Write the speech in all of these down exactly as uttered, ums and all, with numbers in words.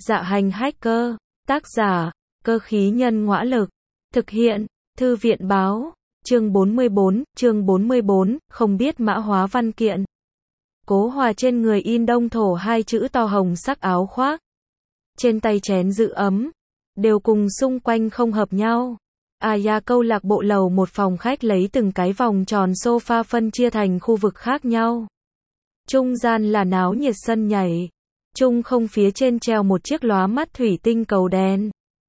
Dạ hành hacker, tác giả, cơ khí nhân ngõa lực, thực hiện, thư viện báo, chương bốn mươi bốn, chương bốn mươi bốn, không biết mã hóa văn kiện. Cố Hòa trên người in đông thổ hai chữ to hồng sắc áo khoác. Trên tay chén giữ ấm, đều cùng xung quanh không hợp nhau. Aya câu lạc bộ lầu một phòng khách lấy từng cái vòng tròn sofa phân chia thành khu vực khác nhau. Trung gian là náo nhiệt sân nhảy. Trung không phía trên treo một chiếc lóa mắt thủy tinh cầu đèn.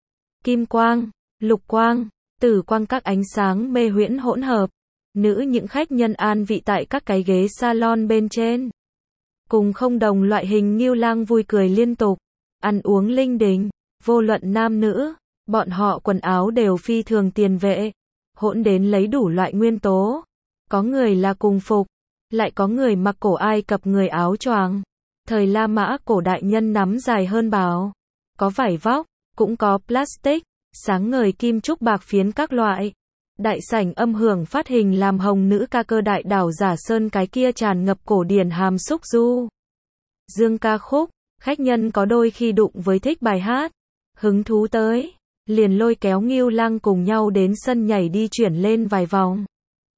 Kim quang, lục quang, tử quang các ánh sáng mê huyễn hỗn hợp. Nữ những khách nhân an vị tại các cái ghế salon bên trên. Cùng không đồng loại hình nghiêu lang vui cười liên tục. Ăn uống linh đình, vô luận nam nữ. Bọn họ quần áo đều phi thường tiền vệ. Hỗn đến lấy đủ loại nguyên tố. Có người là cùng phục. Lại có người mặc cổ Ai Cập người áo choàng. Thời La Mã cổ đại nhân nắm dài hơn bào. Có vải vóc, cũng có plastic, sáng ngời kim trúc bạc phiến các loại. Đại sảnh âm hưởng phát hình làm hồng nữ ca cơ đại đảo giả sơn cái kia tràn ngập cổ điển hàm xúc du. Dương ca khúc, khách nhân có đôi khi đụng với thích bài hát. Hứng thú tới, liền lôi kéo Ngưu Lang cùng nhau đến sân nhảy đi chuyển lên vài vòng.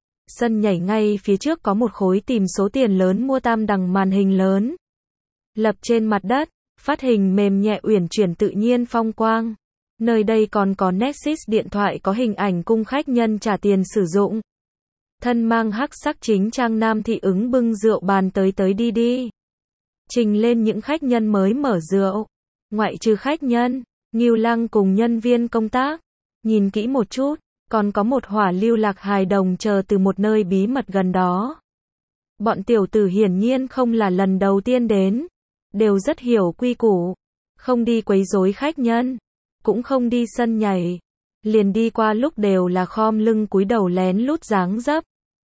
Sân nhảy ngay phía trước có một khối tìm số tiền lớn mua tam đẳng màn hình lớn. Lập trên mặt đất, phát hình mềm nhẹ uyển chuyển tự nhiên phong quang. Nơi đây còn có Nexus điện thoại có hình ảnh cung khách nhân trả tiền sử dụng. Thân mang hắc sắc chính trang nam thị ứng bưng rượu bàn tới tới đi đi. Trình lên những khách nhân mới mở rượu. Ngoại trừ khách nhân, Ngưu Lang cùng nhân viên công tác. Nhìn kỹ một chút, còn có một hỏa lưu lạc hài đồng chờ từ một nơi bí mật gần đó. Bọn tiểu tử hiển nhiên không là lần đầu tiên đến. Đều rất hiểu quy củ. Không đi quấy rối khách nhân. Cũng không đi sân nhảy. Liền đi qua lúc đều là khom lưng cúi đầu lén lút dáng dấp.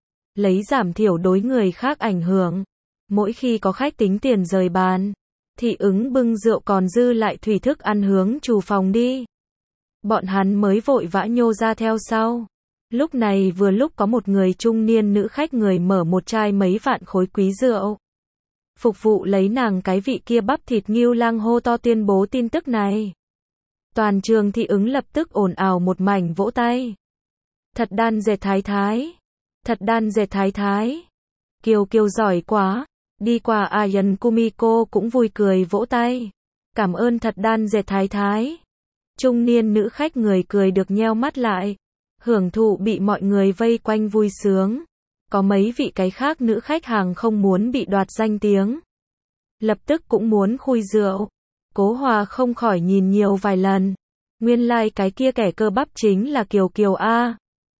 Lấy giảm thiểu đối người khác ảnh hưởng. Mỗi khi có khách tính tiền rời bàn, thị ứng bưng rượu còn dư lại thủy thức ăn hướng chủ phòng đi. Bọn hắn mới vội vã nhô ra theo sau. Lúc này vừa lúc có một người trung niên nữ khách người mở một chai mấy vạn khối quý rượu. Phục vụ lấy nàng cái vị kia bắp thịt Ngưu Lang hô to tuyên bố tin tức này. Toàn trường thị ứng lập tức ồn ào một mảnh vỗ tay. Thật đan dệt thái thái. Thật đan dệt thái thái. Kiều Kiều giỏi quá. Đi qua Ayan Kumiko cũng vui cười vỗ tay. Cảm ơn thật đan dệt thái thái. Trung niên nữ khách người cười được nheo mắt lại. Hưởng thụ bị mọi người vây quanh vui sướng. Có mấy vị cái khác nữ khách hàng không muốn bị đoạt danh tiếng. Lập tức cũng muốn khui rượu. Cố Hòa không khỏi nhìn nhiều vài lần. Nguyên lai like cái kia kẻ cơ bắp chính là Kiều Kiều A.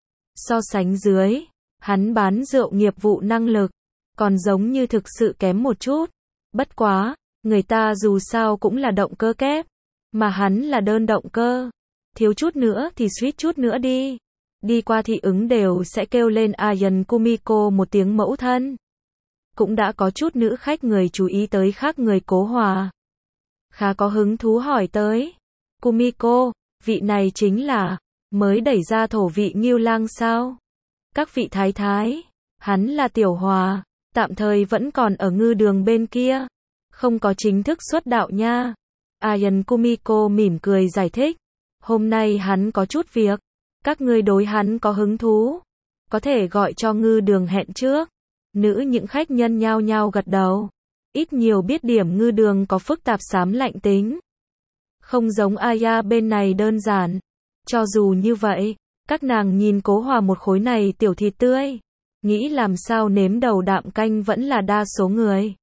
So sánh dưới, hắn bán rượu nghiệp vụ năng lực. Còn giống như thực sự kém một chút. Bất quá, người ta dù sao cũng là động cơ kép. Mà hắn là đơn động cơ. Thiếu chút nữa thì suýt chút nữa đi. Đi qua thị ứng đều sẽ kêu lên Ayan Kumiko một tiếng mẫu thân. Cũng đã có chút nữ khách người chú ý tới khác người Cố Hòa. Khá có hứng thú hỏi tới. Kumiko, vị này chính là, mới đẩy ra thổ vị Ngưu Lang sao? Các vị thái thái, hắn là Tiểu Hòa, tạm thời vẫn còn ở ngư đường bên kia. Không có chính thức xuất đạo nha. Ayan Kumiko mỉm cười giải thích. Hôm nay hắn có chút việc. Các ngươi đối hắn có hứng thú. Có thể gọi cho ngư đường hẹn trước. Nữ những khách nhân nhao nhao gật đầu. Ít nhiều biết điểm ngư đường có phức tạp xám lạnh tính. Không giống Aya bên này đơn giản. Cho dù như vậy, các nàng nhìn Cố Hòa một khối này tiểu thịt tươi. Nghĩ làm sao nếm đầu đạm canh vẫn là đa số người.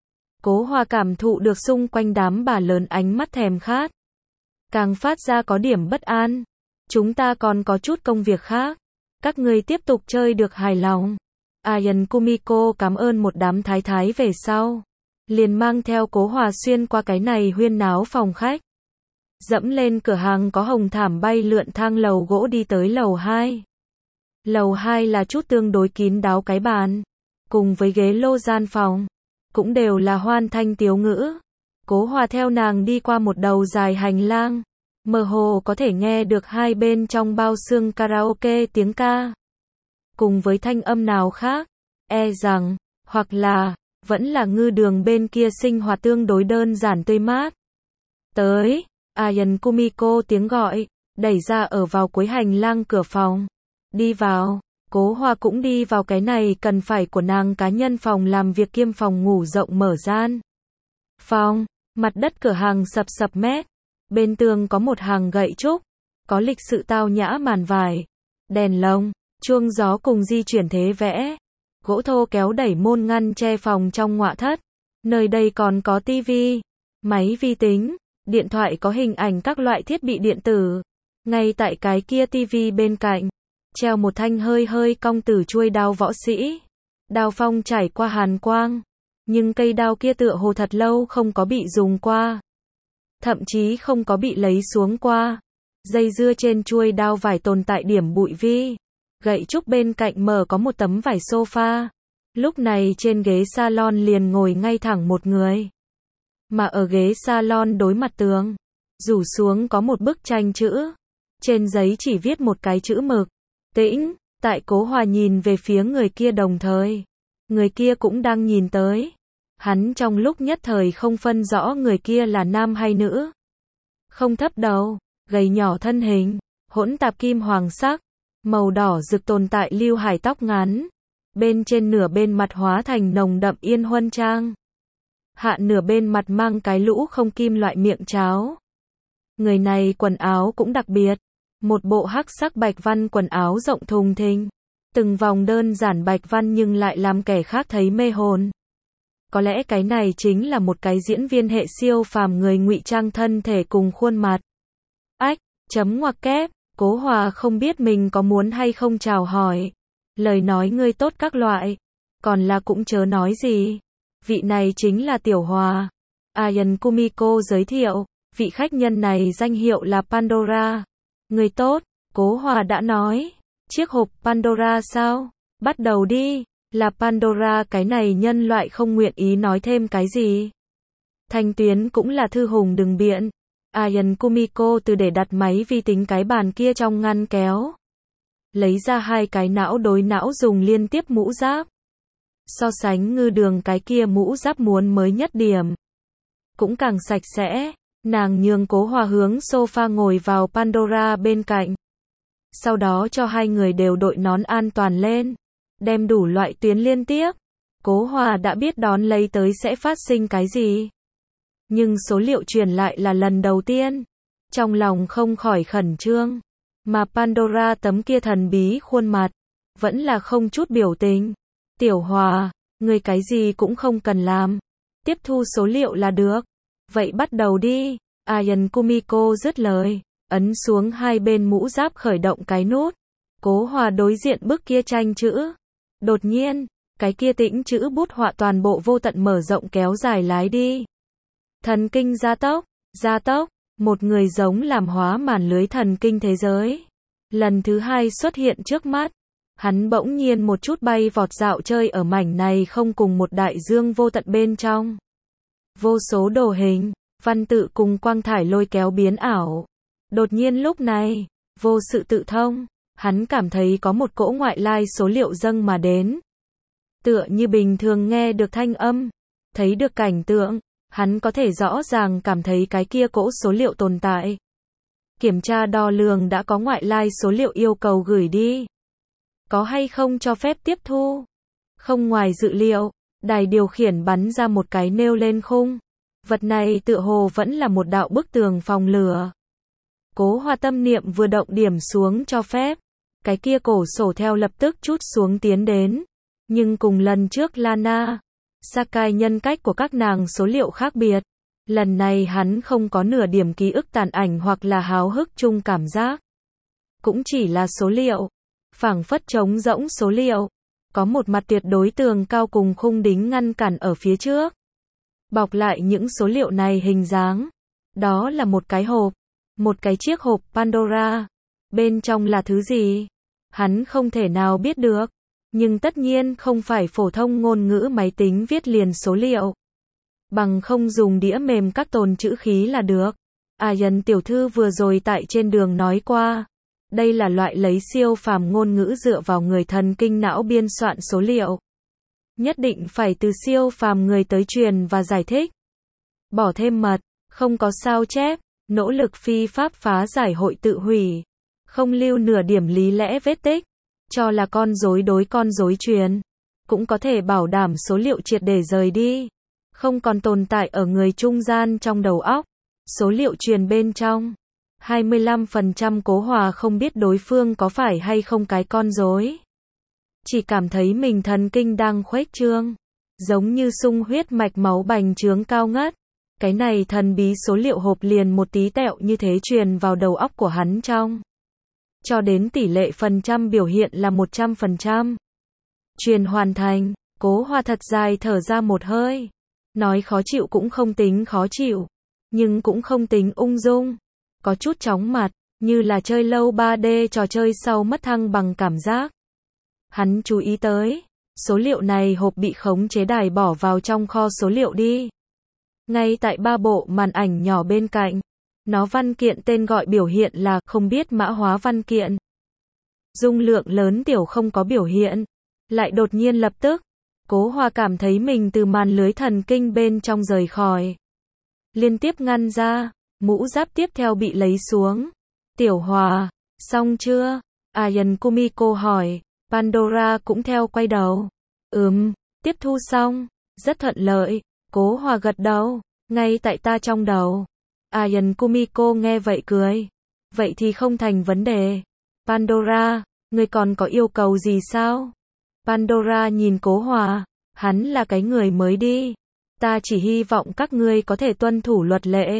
Cố Hòa cảm thụ được xung quanh đám bà lớn ánh mắt thèm khát. Càng phát ra có điểm bất an. Chúng ta còn có chút công việc khác. Các ngươi tiếp tục chơi được hài lòng. Ayan Kumiko cảm ơn một đám thái thái về sau. Liền mang theo Cố Hòa xuyên qua cái này huyên náo phòng khách. Dẫm lên cửa hàng có hồng thảm bay lượn thang lầu gỗ đi tới lầu hai. Lầu hai là chút tương đối kín đáo cái bàn. Cùng với ghế lô gian phòng. Cũng đều là hoan thanh tiếu ngữ. Cố Hòa theo nàng đi qua một đầu dài hành lang. Mơ hồ có thể nghe được hai bên trong bao xương karaoke tiếng ca. Cùng với thanh âm nào khác. E rằng, hoặc là, vẫn là ngư đường bên kia sinh hoạt tương đối đơn giản tươi mát. Tới, Ayan Kumiko tiếng gọi, đẩy ra ở vào cuối hành lang cửa phòng. Đi vào, Cố Hoa cũng đi vào cái này cần phải của nàng cá nhân phòng làm việc kiêm phòng ngủ rộng mở gian. Phòng, mặt đất cửa hàng sập sập mét. Bên tường có một hàng gậy trúc, có lịch sự tao nhã màn vải, đèn lồng, chuông gió cùng di chuyển thế vẽ. Gỗ thô kéo đẩy môn ngăn che phòng trong ngoại thất. Nơi đây còn có tivi, máy vi tính, điện thoại có hình ảnh các loại thiết bị điện tử. Ngay tại cái kia tivi bên cạnh, treo một thanh hơi hơi cong từ chuôi đao võ sĩ. Đao phong trải qua hàn quang, nhưng cây đao kia tựa hồ thật lâu không có bị dùng qua. Thậm chí không có bị lấy xuống qua. Dây dưa trên chuôi đao vải tồn tại điểm bụi vi. Gậy trúc bên cạnh mở có một tấm vải sofa. Lúc này trên ghế salon liền ngồi ngay thẳng một người. Mà ở ghế salon đối mặt tường, rủ xuống có một bức tranh chữ. Trên giấy chỉ viết một cái chữ mực. Tĩnh, tại Cố Hoa nhìn về phía người kia đồng thời. Người kia cũng đang nhìn tới. Hắn trong lúc nhất thời không phân rõ người kia là nam hay nữ. Không thấp đầu, gầy nhỏ thân hình, hỗn tạp kim hoàng sắc, màu đỏ rực tồn tại lưu hải tóc ngắn. Bên trên nửa bên mặt hóa thành nồng đậm yên huân trang. Hạ nửa bên mặt mang cái lũ không kim loại miệng cháo. Người này quần áo cũng đặc biệt. Một bộ hắc sắc bạch văn quần áo rộng thùng thình. Từng vòng đơn giản bạch văn nhưng lại làm kẻ khác thấy mê hồn. Có lẽ cái này chính là một cái diễn viên hệ siêu phàm người ngụy trang thân thể cùng khuôn mặt. Ách, chấm ngoặc kép, Cố Hoa không biết mình có muốn hay không chào hỏi. Lời nói ngươi tốt các loại. Còn là cũng chớ nói gì. Vị này chính là Tiểu Hòa. Ayan Kumiko giới thiệu. Vị khách nhân này danh hiệu là Pandora. Người tốt, Cố Hoa đã nói. Chiếc hộp Pandora sao? Bắt đầu đi. Là Pandora cái này nhân loại không nguyện ý nói thêm cái gì. Thanh Tuyến cũng là thư hùng đừng biện. Ayan Kumiko từ để đặt máy vi tính cái bàn kia trong ngăn kéo. Lấy ra hai cái não đối não dùng liên tiếp mũ giáp. So sánh Ngư Đường cái kia mũ giáp muốn mới nhất điểm. Cũng càng sạch sẽ. Nàng nhường Cố Hoa hướng sofa ngồi vào Pandora bên cạnh. Sau đó cho hai người đều đội nón an toàn lên. Đem đủ loại tuyến liên tiếp. Cố Hoa đã biết đón lấy tới sẽ phát sinh cái gì. Nhưng số liệu truyền lại là lần đầu tiên. Trong lòng không khỏi khẩn trương. Mà Pandora tấm kia thần bí khuôn mặt. Vẫn là không chút biểu tình. Tiểu Hòa, người cái gì cũng không cần làm. Tiếp thu số liệu là được. Vậy bắt đầu đi. Ayan Kumiko dứt lời. Ấn xuống hai bên mũ giáp khởi động cái nút. Cố Hoa đối diện bức kia tranh chữ. Đột nhiên, cái kia tĩnh chữ bút họa toàn bộ vô tận mở rộng kéo dài lái đi. Thần kinh gia tốc, gia tốc, một người giống làm hóa màn lưới thần kinh thế giới. Lần thứ hai xuất hiện trước mắt. Hắn bỗng nhiên một chút bay vọt dạo chơi ở mảnh này không cùng một đại dương vô tận bên trong. Vô số đồ hình, văn tự cùng quang thải lôi kéo biến ảo. Đột nhiên lúc này, vô sự tự thông, hắn cảm thấy có một cỗ ngoại lai số liệu dâng mà đến. Tựa như bình thường nghe được thanh âm, thấy được cảnh tượng, hắn có thể rõ ràng cảm thấy cái kia cỗ số liệu tồn tại. Kiểm tra đo lường đã có ngoại lai số liệu yêu cầu gửi đi. Có hay không cho phép tiếp thu? Không ngoài dự liệu, đài điều khiển bắn ra một cái nêu lên khung. Vật này tựa hồ vẫn là một đạo bức tường phòng lửa. Cố Hoa tâm niệm vừa động điểm xuống cho phép. Cái kia cổ sổ theo lập tức trút xuống tiến đến. Nhưng cùng lần trước Lana, Sakai nhân cách của các nàng số liệu khác biệt. Lần này hắn không có nửa điểm ký ức tàn ảnh hoặc là háo hức chung cảm giác. Cũng chỉ là số liệu. Phảng phất trống rỗng số liệu. Có một mặt tuyệt đối tường cao cùng khung đính ngăn cản ở phía trước. Bọc lại những số liệu này hình dáng. Đó là một cái hộp. Một cái chiếc hộp Pandora. Bên trong là thứ gì? Hắn không thể nào biết được. Nhưng tất nhiên không phải phổ thông ngôn ngữ máy tính viết liền số liệu. Bằng không dùng đĩa mềm các tồn chữ khí là được. Ayan tiểu thư vừa rồi tại trên đường nói qua. Đây là loại lấy siêu phàm ngôn ngữ dựa vào người thần kinh não biên soạn số liệu. Nhất định phải từ siêu phàm người tới truyền và giải thích. Bỏ thêm mật, Không có sao chép, nỗ lực phi pháp phá giải hội tự hủy. Không lưu nửa điểm lý lẽ vết tích, cho là con rối đối con rối truyền. Cũng có thể bảo đảm số liệu triệt để rời đi. Không còn tồn tại ở người trung gian trong đầu óc. Số liệu truyền bên trong. hai mươi lăm phần trăm Cố Hòa không biết đối phương có phải hay không cái con rối. Chỉ cảm thấy mình thần kinh đang khuếch trương. Giống như sung huyết mạch máu bành trướng cao ngất. Cái này thần bí số liệu hộp liền một tí tẹo như thế truyền vào đầu óc của hắn trong. Cho đến tỷ lệ phần trăm biểu hiện là một trăm phần trăm. Truyền hoàn thành, Cố Hòa thật dài thở ra một hơi. Nói khó chịu cũng không tính khó chịu, nhưng cũng không tính ung dung. Có chút chóng mặt, như là chơi lâu ba D trò chơi sau mất thăng bằng cảm giác. Hắn chú ý tới, số liệu này hộp bị khống chế đài bỏ vào trong kho số liệu đi. Ngay tại ba bộ màn ảnh nhỏ bên cạnh, nó văn kiện tên gọi biểu hiện là không biết mã hóa văn kiện. Dung lượng lớn tiểu không có biểu hiện, lại đột nhiên lập tức. Cố Hòa cảm thấy mình từ màn lưới thần kinh bên trong rời khỏi. Liên tiếp ngăn ra, mũ giáp tiếp theo bị lấy xuống. Tiểu Hòa, xong chưa? Ayan Kumiko hỏi, Pandora cũng theo quay đầu. Ừm, tiếp thu xong, rất thuận lợi. Cố Hòa gật đầu, ngay tại ta trong đầu. Ayan Kumiko nghe vậy cười. Vậy thì không thành vấn đề. Pandora, ngươi còn có yêu cầu gì sao? Pandora nhìn Cố Hòa, hắn là cái người mới đi. Ta chỉ hy vọng các ngươi có thể tuân thủ luật lệ.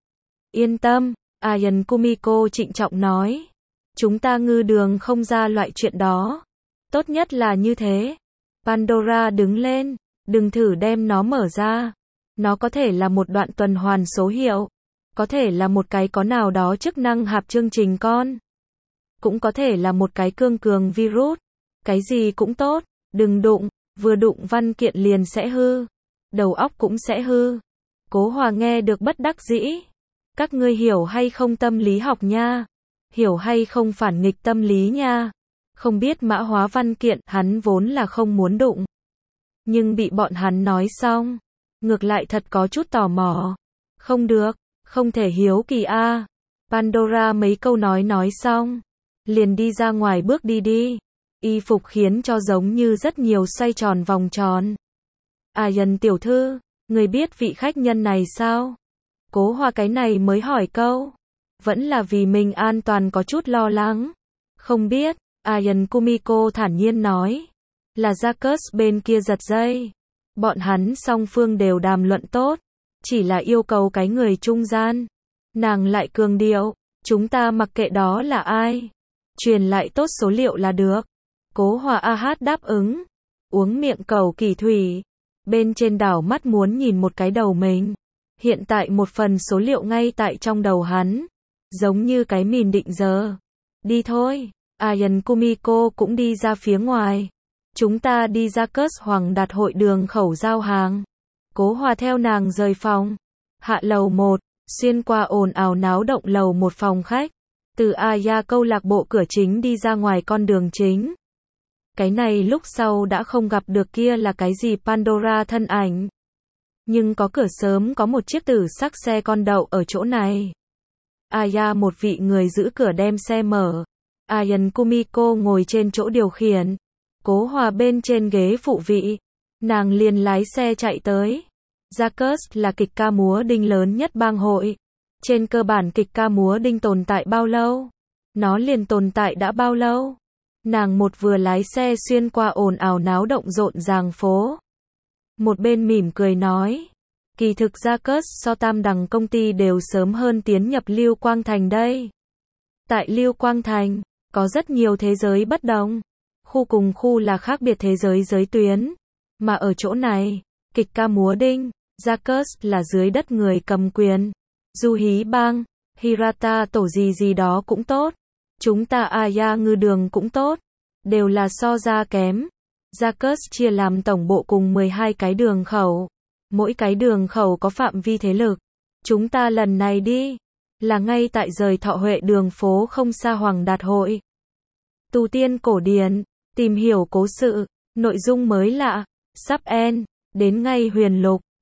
Yên tâm, Ayan Kumiko trịnh trọng nói. Chúng ta ngư đường không ra loại chuyện đó. Tốt nhất là như thế. Pandora đứng lên, đừng thử đem nó mở ra. Nó có thể là một đoạn tuần hoàn số hiệu. Có thể là một cái có nào đó chức năng hạp chương trình con. Cũng có thể là một cái cương cường virus. Cái gì cũng tốt, đừng đụng, vừa đụng văn kiện liền sẽ hư. Đầu óc cũng sẽ hư. Cố Hòa nghe được bất đắc dĩ. Các ngươi hiểu hay không tâm lý học nha? Hiểu hay không phản nghịch tâm lý nha? Không biết mã hóa văn kiện, hắn vốn là không muốn đụng. Nhưng bị bọn hắn nói xong, ngược lại thật có chút tò mò. Không được, không thể hiếu kỳ a. Pandora mấy câu nói nói xong, liền đi ra ngoài bước đi đi. Y phục khiến cho giống như rất nhiều xoay tròn vòng tròn. Ayan tiểu thư, người biết vị khách nhân này sao? Cố Hòa cái này mới hỏi câu. Vẫn là vì mình an toàn có chút lo lắng. Không biết, Ayan Kumiko thản nhiên nói. Là Jacques bên kia giật dây. Bọn hắn song phương đều đàm luận tốt. Chỉ là yêu cầu cái người trung gian. Nàng lại cường điệu. Chúng ta mặc kệ đó là ai. Truyền lại tốt số liệu là được. Cố Hòa a hát đáp ứng. Uống miệng cầu kỳ thủy. Bên trên đảo mắt muốn nhìn một cái đầu mình. Hiện tại một phần số liệu ngay tại trong đầu hắn. Giống như cái mìn định giờ. Đi thôi. Ayan Kumiko cũng đi ra phía ngoài. Chúng ta đi ra Cớt Hoàng Đạt hội đường khẩu giao hàng. Cố Hòa theo nàng rời phòng. Hạ lầu một. Xuyên qua ồn ào náo động lầu một phòng khách. Từ Aya câu lạc bộ cửa chính đi ra ngoài con đường chính. Cái này lúc sau đã không gặp được kia là cái gì Pandora thân ảnh. Nhưng có cửa sớm có một chiếc tử sắc xe con đậu ở chỗ này. Aya một vị người giữ cửa đem xe mở. Ayan Kumiko ngồi trên chỗ điều khiển. Cố Hòa bên trên ghế phụ vị. Nàng liền lái xe chạy tới. Jacques là kịch ca múa đinh lớn nhất bang hội. Trên cơ bản kịch ca múa đinh tồn tại bao lâu? Nó liền tồn tại đã bao lâu? Nàng một vừa lái xe xuyên qua ồn ào náo động rộn ràng phố. Một bên mỉm cười nói. Kỳ thực Jacques so tam đẳng công ty đều sớm hơn tiến nhập Lưu Quang Thành đây. Tại Lưu Quang Thành, có rất nhiều thế giới bất đồng. Khu cùng khu là khác biệt thế giới giới tuyến. Mà ở chỗ này, kịch ca múa đinh, Jacques là dưới đất người cầm quyền. Du Hí Bang, Hirata tổ gì gì đó cũng tốt. Chúng ta Aya ngư đường cũng tốt. Đều là so ra kém. Jacques chia làm tổng bộ cùng mười hai cái đường khẩu. Mỗi cái đường khẩu có phạm vi thế lực. Chúng ta lần này đi. Là ngay tại rời Thọ Huệ đường phố không xa Hoàng Đạt hội. Tu tiên cổ điển. Tìm hiểu cố sự. Nội dung mới lạ. Sắp end. Đến ngay huyền lục.